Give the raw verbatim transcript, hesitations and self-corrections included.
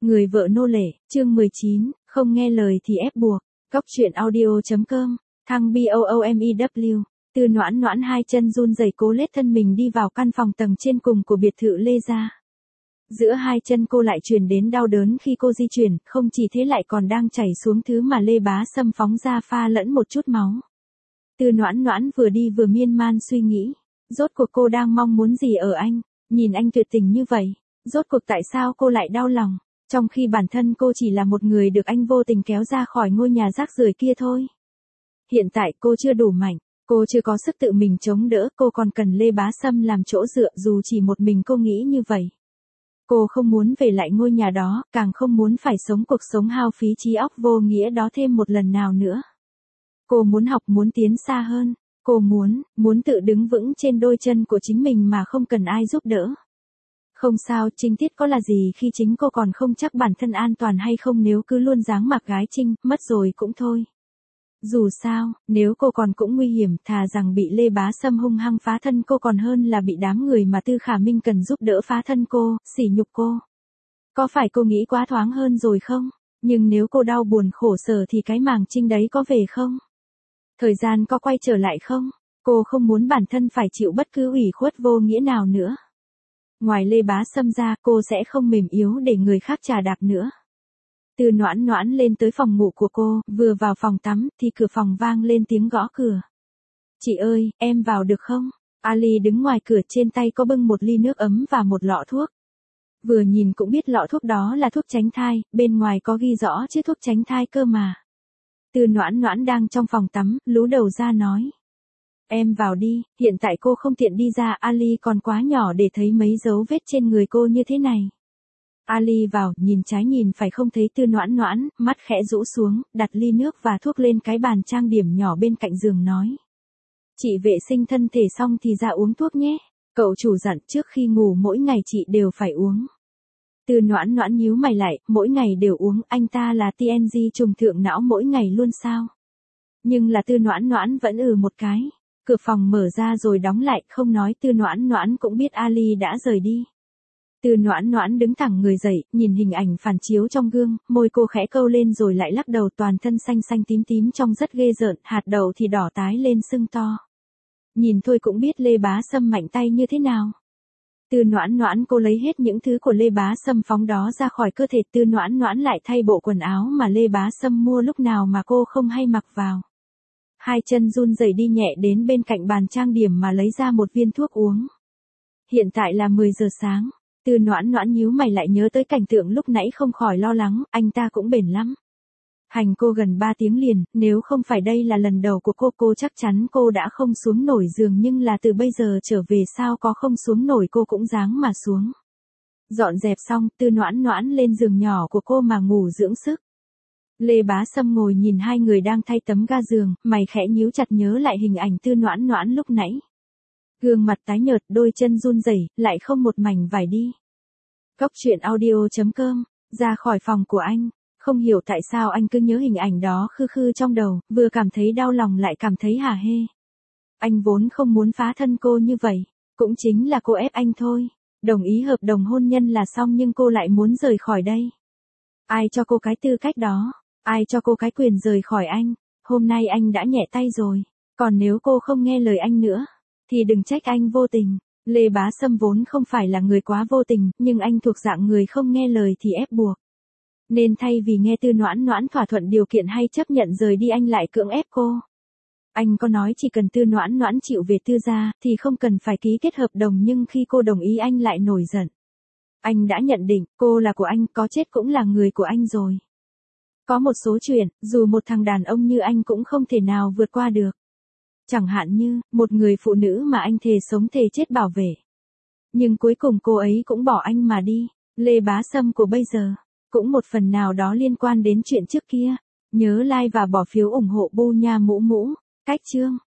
Người vợ nô lệ, chương mười chín, không nghe lời thì ép buộc. Cóc truyện audio chấm com, thăng BOOMEW. Tư Noãn Noãn hai chân run rẩy cố lết thân mình đi vào căn phòng tầng trên cùng của biệt thự Lê gia. Giữa hai chân cô lại truyền đến đau đớn khi cô di chuyển, không chỉ thế lại còn đang chảy xuống thứ mà Lê Bá Sâm phóng ra pha lẫn một chút máu. Tư Noãn Noãn vừa đi vừa miên man suy nghĩ, rốt cuộc cô đang mong muốn gì ở anh, nhìn anh tuyệt tình như vậy, rốt cuộc tại sao cô lại đau lòng, trong khi bản thân cô chỉ là một người được anh vô tình kéo ra khỏi ngôi nhà rác rưởi kia thôi. Hiện tại cô chưa đủ mạnh, cô chưa có sức tự mình chống đỡ, cô còn cần Lê Bá Sâm làm chỗ dựa dù chỉ một mình cô nghĩ như vậy. Cô không muốn về lại ngôi nhà đó, càng không muốn phải sống cuộc sống hao phí trí óc vô nghĩa đó thêm một lần nào nữa. Cô muốn học, muốn tiến xa hơn, cô muốn, muốn tự đứng vững trên đôi chân của chính mình mà không cần ai giúp đỡ. Không sao, trinh tiết có là gì khi chính cô còn không chắc bản thân an toàn hay không, nếu cứ luôn dáng mặc gái trinh, mất rồi cũng thôi. Dù sao, nếu cô còn cũng nguy hiểm, thà rằng bị Lê Bá Sâm hung hăng phá thân cô còn hơn là bị đám người mà Tư Khả Minh cần giúp đỡ phá thân cô, sỉ nhục cô. Có phải cô nghĩ quá thoáng hơn rồi không? Nhưng nếu cô đau buồn khổ sở thì cái màng trinh đấy có về không? Thời gian có quay trở lại không? Cô không muốn bản thân phải chịu bất cứ ủy khuất vô nghĩa nào nữa. Ngoài Lê Bá Sâm ra, cô sẽ không mềm yếu để người khác chà đạp nữa. Tư Noãn Noãn lên tới phòng ngủ của cô, vừa vào phòng tắm thì cửa phòng vang lên tiếng gõ cửa. Chị ơi, em vào được không? Ali đứng ngoài cửa, trên tay có bưng một ly nước ấm và một lọ thuốc. Vừa nhìn cũng biết lọ thuốc đó là thuốc tránh thai, bên ngoài có ghi rõ chữ thuốc tránh thai cơ mà. Tư Noãn Noãn đang trong phòng tắm, lú đầu ra nói. Em vào đi, hiện tại cô không tiện đi ra, Ali còn quá nhỏ để thấy mấy dấu vết trên người cô như thế này. Ali vào, nhìn trái nhìn phải không thấy Tư Noãn Noãn, mắt khẽ rũ xuống, đặt ly nước và thuốc lên cái bàn trang điểm nhỏ bên cạnh giường nói. Chị vệ sinh thân thể xong thì ra uống thuốc nhé, cậu chủ dặn trước khi ngủ mỗi ngày chị đều phải uống. Tư Noãn Noãn nhíu mày lại, mỗi ngày đều uống, anh ta là tê en giê trùng thượng não mỗi ngày luôn sao? Nhưng là Tư Noãn Noãn vẫn ừ một cái. Cửa phòng mở ra rồi đóng lại, không nói Tư Noãn Noãn cũng biết Ali đã rời đi. Tư Noãn Noãn đứng thẳng người dậy, nhìn hình ảnh phản chiếu trong gương, môi cô khẽ câu lên rồi lại lắc đầu, toàn thân xanh xanh tím tím trông rất ghê rợn, hạt đậu thì đỏ tái lên sưng to. Nhìn thôi cũng biết Lê Bá Sâm mạnh tay như thế nào. Tư Noãn Noãn cô lấy hết những thứ của Lê Bá Sâm phóng đó ra khỏi cơ thể, Tư Noãn Noãn lại thay bộ quần áo mà Lê Bá Sâm mua lúc nào mà cô không hay mặc vào. Hai chân run rẩy đi nhẹ đến bên cạnh bàn trang điểm mà lấy ra một viên thuốc uống. Hiện tại là mười giờ sáng, Tư Noãn Noãn nhíu mày lại nhớ tới cảnh tượng lúc nãy không khỏi lo lắng, anh ta cũng bền lắm. Hành cô gần ba tiếng liền, nếu không phải đây là lần đầu của cô, cô chắc chắn cô đã không xuống nổi giường, nhưng là từ bây giờ trở về sao có không xuống nổi cô cũng dáng mà xuống. Dọn dẹp xong, Tư Noãn Noãn lên giường nhỏ của cô mà ngủ dưỡng sức. Lê Bá Sâm ngồi nhìn hai người đang thay tấm ga giường, mày khẽ nhíu chặt nhớ lại hình ảnh Tư Noãn Noãn lúc nãy. Gương mặt tái nhợt, đôi chân run rẩy, lại không một mảnh vải đi. Cóc truyện audio chấm com, ra khỏi phòng của anh, không hiểu tại sao anh cứ nhớ hình ảnh đó khư khư trong đầu, vừa cảm thấy đau lòng lại cảm thấy hả hê. Anh vốn không muốn phá thân cô như vậy, cũng chính là cô ép anh thôi, đồng ý hợp đồng hôn nhân là xong nhưng cô lại muốn rời khỏi đây. Ai cho cô cái tư cách đó? Ai cho cô cái quyền rời khỏi anh? Hôm nay anh đã nhẹ tay rồi, còn nếu cô không nghe lời anh nữa, thì đừng trách anh vô tình. Lê Bá Sâm vốn không phải là người quá vô tình, nhưng anh thuộc dạng người không nghe lời thì ép buộc. Nên thay vì nghe Tư Noãn Noãn thỏa thuận điều kiện hay chấp nhận rời đi, anh lại cưỡng ép cô. Anh có nói chỉ cần Tư Noãn Noãn chịu về Tư gia, thì không cần phải ký kết hợp đồng, nhưng khi cô đồng ý anh lại nổi giận. Anh đã nhận định, cô là của anh, có chết cũng là người của anh rồi. Có một số chuyện, dù một thằng đàn ông như anh cũng không thể nào vượt qua được. Chẳng hạn như, một người phụ nữ mà anh thề sống thề chết bảo vệ. Nhưng cuối cùng cô ấy cũng bỏ anh mà đi. Lê Bá Sâm của bây giờ, cũng một phần nào đó liên quan đến chuyện trước kia. Nhớ like và bỏ phiếu ủng hộ Bu Nha Mũ Mũ. Cách chương.